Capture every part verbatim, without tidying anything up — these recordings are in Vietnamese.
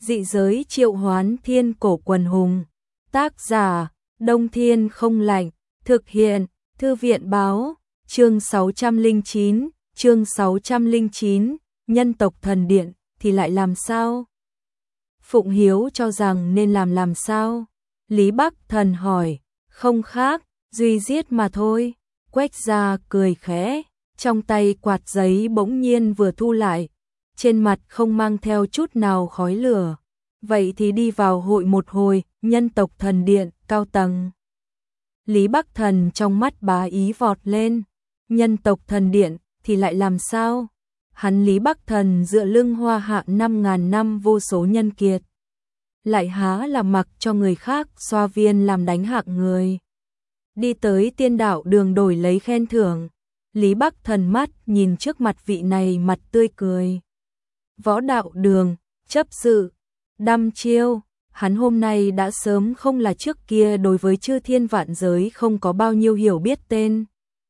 Dị giới triệu hoán thiên cổ quần hùng. Tác giả, Đông Thiên không lạnh. Thực hiện, Thư viện báo. Chương sáu trăm lẻ chín, chương sáu trăm lẻ chín, nhân tộc thần điện thì lại làm sao? Phụng Hiếu cho rằng nên làm làm sao? Lý Bắc Thần hỏi, không khác, duy giết mà thôi. Quách Gia cười khẽ, trong tay quạt giấy bỗng nhiên vừa thu lại, trên mặt không mang theo chút nào khói lửa. Vậy thì đi vào hội một hồi, nhân tộc thần điện, cao tầng. Lý Bắc Thần trong mắt bá ý vọt lên, nhân tộc thần điện thì lại làm sao? Hắn Lý Bắc Thần dựa lưng Hoa Hạ năm ngàn năm vô số nhân kiệt, lại há là mặc cho người khác xoa viên làm đánh hạng người. Đi tới tiên đạo đường đổi lấy khen thưởng. Lý Bắc Thần mắt nhìn trước mặt vị này mặt tươi cười. Võ đạo đường, chấp sự, đăm chiêu, hắn hôm nay đã sớm không là trước kia đối với chư thiên vạn giới không có bao nhiêu hiểu biết tên.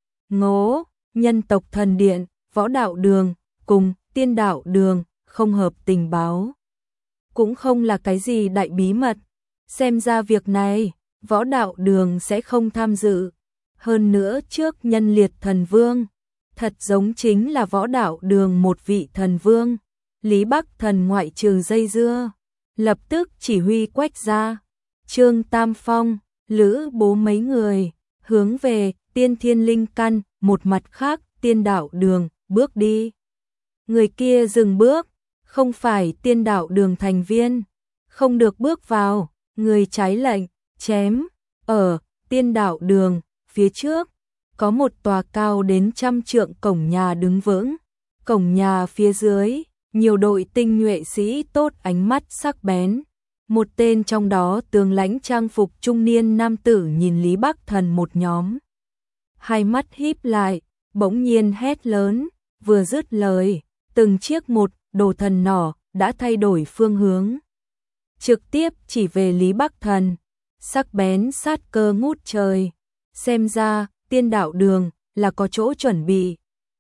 Ngố, nhân tộc thần điện, võ đạo đường, cùng tiên đạo đường, không hợp tình báo. Cũng không là cái gì đại bí mật. Xem ra việc này, võ đạo đường sẽ không tham dự. Hơn nữa trước nhân liệt thần vương, thật giống chính là võ đạo đường một vị thần vương. Lý Bắc Thần ngoại trừ dây dưa, lập tức chỉ huy Quách Gia, Trương Tam Phong, Lữ Bố mấy người, hướng về tiên thiên linh căn, một mặt khác tiên đạo đường, bước đi. Người kia dừng bước, không phải tiên đạo đường thành viên, không được bước vào, người trái lệnh, chém. Ở tiên đạo đường, phía trước, có một tòa cao đến trăm trượng cổng nhà đứng vững, cổng nhà phía dưới, nhiều đội tinh nhuệ sĩ tốt ánh mắt sắc bén. Một tên trong đó tướng lãnh trang phục trung niên nam tử nhìn Lý Bắc Thần một nhóm. Hai mắt híp lại, bỗng nhiên hét lớn, vừa dứt lời, từng chiếc một đồ thần nỏ đã thay đổi phương hướng. Trực tiếp chỉ về Lý Bắc Thần, sắc bén sát cơ ngút trời. Xem ra, tiên đạo đường là có chỗ chuẩn bị.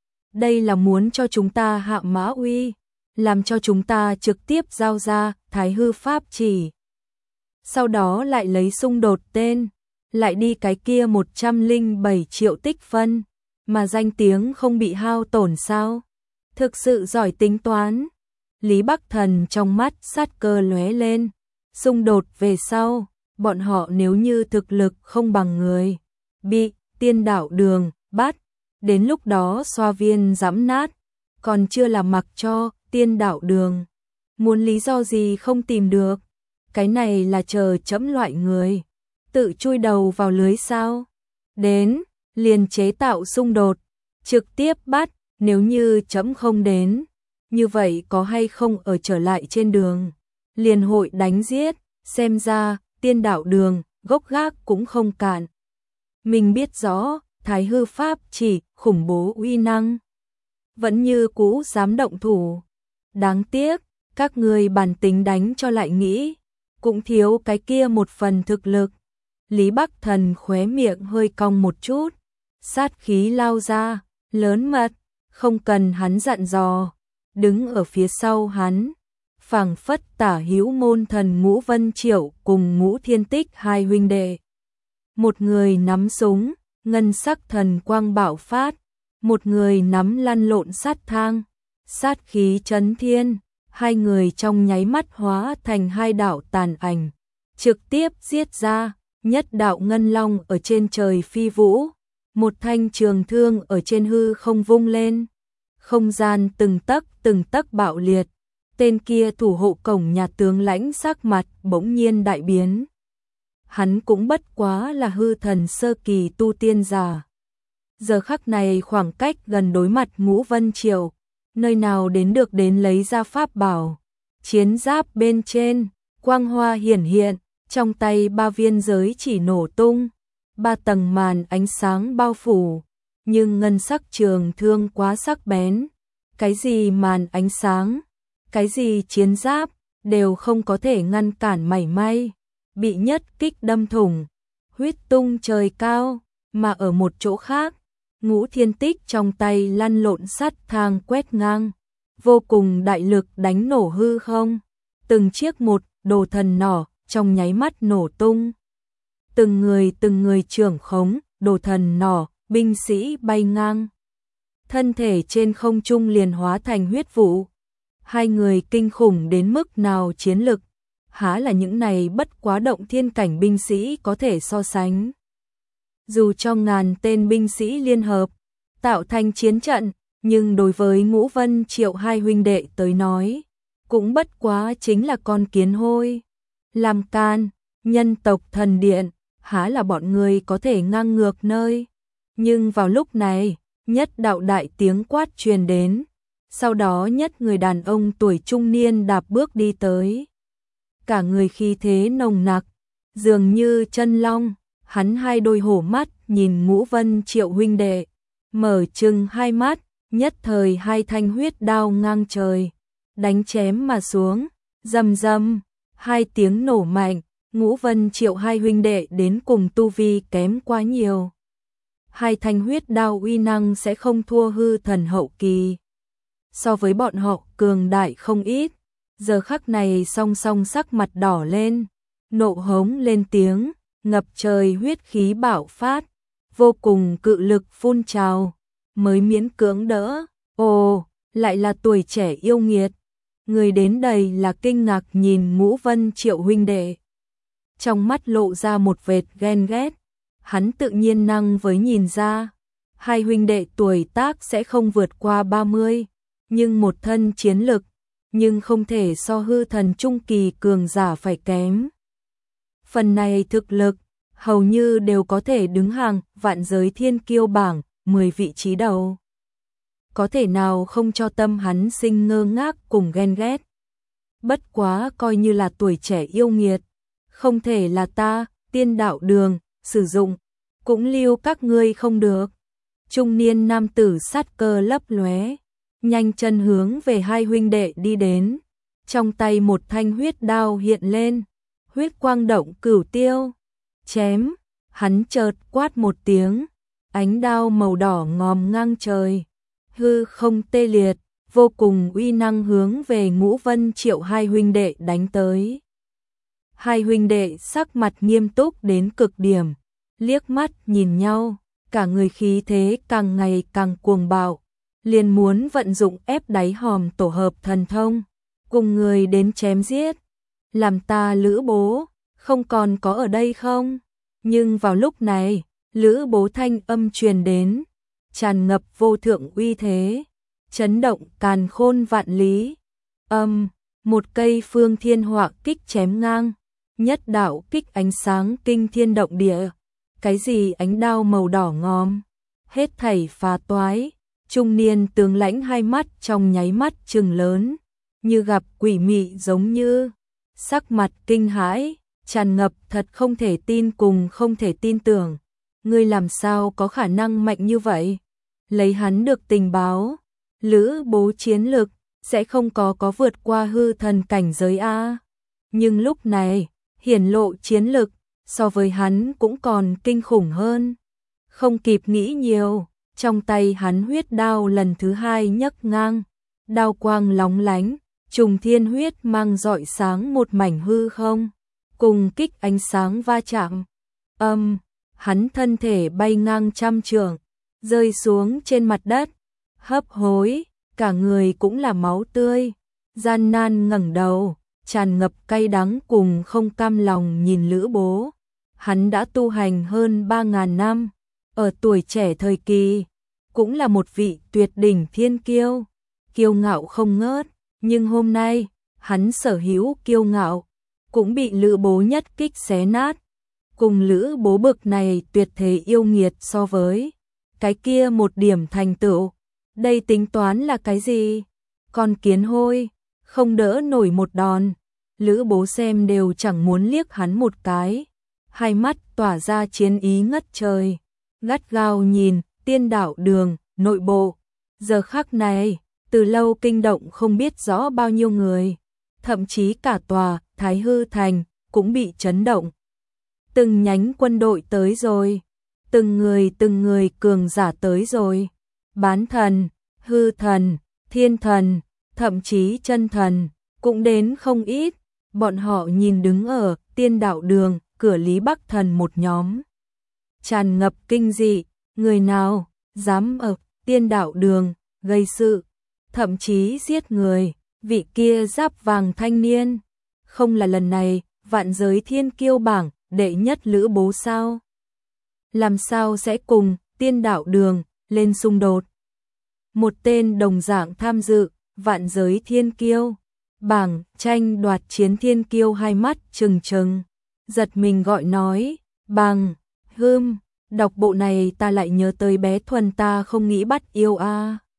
Đây là muốn cho chúng ta hạ mã uy, làm cho chúng ta trực tiếp giao ra Thái Hư Pháp chỉ. Sau đó lại lấy xung đột tên, lại đi cái kia một trăm lẻ bảy triệu tích phân, mà danh tiếng không bị hao tổn sao? Thực sự giỏi tính toán. Lý Bắc Thần trong mắt sát cơ lóe lên, xung đột về sau, bọn họ nếu như thực lực không bằng người, bị tiên đạo đường bắt, đến lúc đó xoa viên giẫm nát, còn chưa là mặc cho tiên đạo đường. Muốn lý do gì không tìm được, cái này là chờ chẫm loại người, tự chui đầu vào lưới sao? Đến, liền chế tạo xung đột, trực tiếp bắt, nếu như chẫm không đến, như vậy có hay không ở trở lại trên đường, liền hội đánh giết. Xem ra, tiên đạo đường, gốc gác cũng không cạn. Mình biết rõ, Thái Hư Pháp chỉ khủng bố uy năng, vẫn như cũ dám động thủ. Đáng tiếc, các người bản tính đánh cho lại nghĩ, cũng thiếu cái kia một phần thực lực. Lý Bắc Thần khóe miệng hơi cong một chút, sát khí lao ra, lớn mật, không cần hắn dặn dò, đứng ở phía sau hắn, phảng phất Tả Hữu môn thần Ngũ Vân Triệu cùng Ngũ Thiên Tích hai huynh đệ. Một người nắm súng, ngân sắc thần quang bạo phát, một người nắm lăn lộn sát thang, sát khí chấn thiên, hai người trong nháy mắt hóa thành hai đạo tàn ảnh, trực tiếp giết ra. Nhất đạo ngân long ở trên trời phi vũ, một thanh trường thương ở trên hư không vung lên, không gian từng tấc từng tấc bạo liệt. Tên kia thủ hộ cổng nhà tướng lãnh sắc mặt bỗng nhiên đại biến. Hắn cũng bất quá là hư thần sơ kỳ tu tiên giả. Giờ khắc này khoảng cách gần đối mặt Ngũ Vân Triều, nơi nào đến được đến lấy ra pháp bảo. Chiến giáp bên trên, quang hoa hiển hiện, trong tay ba viên giới chỉ nổ tung, ba tầng màn ánh sáng bao phủ, nhưng ngân sắc trường thương quá sắc bén. Cái gì màn ánh sáng, cái gì chiến giáp, đều không có thể ngăn cản mảy may, bị nhất kích đâm thủng, huyết tung trời cao. Mà ở một chỗ khác, Ngũ Thiên Tích trong tay lăn lộn sắt thang quét ngang, vô cùng đại lực đánh nổ hư không. từng chiếc một đồ thần nỏ trong nháy mắt nổ tung. Từng người từng người trưởng khống, đồ thần nỏ, binh sĩ bay ngang. Thân thể trên không trung liền hóa thành huyết vụ. Hai người kinh khủng đến mức nào chiến lực, há là những này bất quá động thiên cảnh binh sĩ có thể so sánh. Dù cho ngàn tên binh sĩ liên hợp, tạo thành chiến trận, nhưng đối với Ngũ Vân Triệu hai huynh đệ tới nói, cũng bất quá chính là con kiến hôi. Làm can, nhân tộc thần điện, há là bọn người có thể ngang ngược nơi. Nhưng vào lúc này, nhất đạo đại tiếng quát truyền đến, sau đó nhất người đàn ông tuổi trung niên đạp bước đi tới. Cả người khí thế nồng nặc, dường như chân long, hắn hai đôi hổ mắt nhìn Ngũ Vân Triệu huynh đệ, mở trừng hai mắt, nhất thời hai thanh huyết đao ngang trời, đánh chém mà xuống, rầm rầm, hai tiếng nổ mạnh, Ngũ Vân Triệu hai huynh đệ đến cùng tu vi kém quá nhiều. Hai thanh huyết đao uy năng sẽ không thua hư thần hậu kỳ. So với bọn họ cường đại không ít, giờ khắc này song song sắc mặt đỏ lên, nộ hống lên tiếng, ngập trời huyết khí bạo phát, vô cùng cự lực phun trào, mới miễn cưỡng đỡ. Ồ, lại là tuổi trẻ yêu nghiệt. Người đến đây là kinh ngạc nhìn Ngũ Vân Triệu huynh đệ. Trong mắt lộ ra một vệt ghen ghét, hắn tự nhiên năng với nhìn ra, hai huynh đệ tuổi tác sẽ không vượt qua ba mươi, nhưng một thân chiến lực, nhưng không thể so hư thần trung kỳ cường giả phải kém. Phần này thực lực, hầu như đều có thể đứng hàng vạn giới thiên kiêu bảng, mười vị trí đầu. Có thể nào không cho tâm hắn sinh ngơ ngác cùng ghen ghét. Bất quá coi như là tuổi trẻ yêu nghiệt, không thể là ta, tiên đạo đường, sử dụng, cũng lưu các ngươi không được. Trung niên nam tử sát cơ lấp lóe, nhanh chân hướng về hai huynh đệ đi đến, trong tay một thanh huyết đao hiện lên, huyết quang động cửu tiêu, chém, hắn chợt quát một tiếng, ánh đao màu đỏ ngòm ngang trời, hư không tê liệt, vô cùng uy năng hướng về Ngũ Vân Triệu hai huynh đệ đánh tới. Hai huynh đệ sắc mặt nghiêm túc đến cực điểm, liếc mắt nhìn nhau, cả người khí thế càng ngày càng cuồng bạo, liền muốn vận dụng ép đáy hòm tổ hợp thần thông, cùng người đến chém giết. Làm ta Lữ bố, không còn có ở đây không? Nhưng vào lúc này, Lữ bố thanh âm truyền đến, tràn ngập vô thượng uy thế, chấn động càn khôn vạn lý. Âm, một cây phương thiên họa kích chém ngang, nhất đạo kích ánh sáng kinh thiên động địa. Cái gì ánh đao màu đỏ ngòm, hết thảy phá toái. Trung niên tướng lãnh hai mắt trong nháy mắt trừng lớn, như gặp quỷ mị giống như, sắc mặt kinh hãi, tràn ngập thật không thể tin cùng không thể tin tưởng. Ngươi làm sao có khả năng mạnh như vậy? Lấy hắn được tình báo, Lữ bố chiến lực sẽ không có có vượt qua hư thần cảnh giới a. Nhưng lúc này, hiển lộ chiến lực so với hắn cũng còn kinh khủng hơn. Không kịp nghĩ nhiều, trong tay hắn huyết đao lần thứ hai nhấc ngang, đao quang lóng lánh, trùng thiên huyết mang rọi sáng một mảnh hư không, cùng kích ánh sáng va chạm. Âm, hắn thân thể bay ngang trăm trượng, rơi xuống trên mặt đất, hấp hối, cả người cũng là máu tươi, gian nan ngẩng đầu, tràn ngập cay đắng cùng không cam lòng nhìn Lữ bố. Hắn đã tu hành hơn ba ngàn năm, ở tuổi trẻ thời kỳ, cũng là một vị tuyệt đỉnh thiên kiêu, kiêu ngạo không ngớt, nhưng hôm nay, hắn sở hữu kiêu ngạo, cũng bị Lữ bố nhất kích xé nát. Cùng Lữ bố bực này tuyệt thế yêu nghiệt so với cái kia một điểm thành tựu, đây tính toán là cái gì? Con kiến hôi, không đỡ nổi một đòn. Lữ bố xem đều chẳng muốn liếc hắn một cái, hai mắt tỏa ra chiến ý ngất trời, gắt gao nhìn tiên đạo đường, nội bộ. Giờ khắc này, từ lâu kinh động không biết rõ bao nhiêu người, thậm chí cả tòa Thái Hư Thành cũng bị chấn động. Từng nhánh quân đội tới rồi, từng người từng người cường giả tới rồi, bán thần, hư thần, thiên thần, thậm chí chân thần, cũng đến không ít, Bọn họ nhìn đứng ở tiên đạo đường, cửa Lý Bắc Thần một nhóm. Tràn ngập kinh dị, người nào dám ở tiên đạo đường gây sự, thậm chí giết người, vị kia giáp vàng thanh niên, không là lần này vạn giới thiên kiêu bảng đệ nhất lữ bố sao? Làm sao sẽ cùng tiên đạo đường lên xung đột? Một tên đồng dạng tham dự vạn giới thiên kiêu bảng tranh đoạt chiến thiên kiêu hai mắt trừng trừng, giật mình gọi nói, bằng hươm, đọc bộ này ta lại nhớ tới bé Thuần ta không nghĩ bắt yêu a.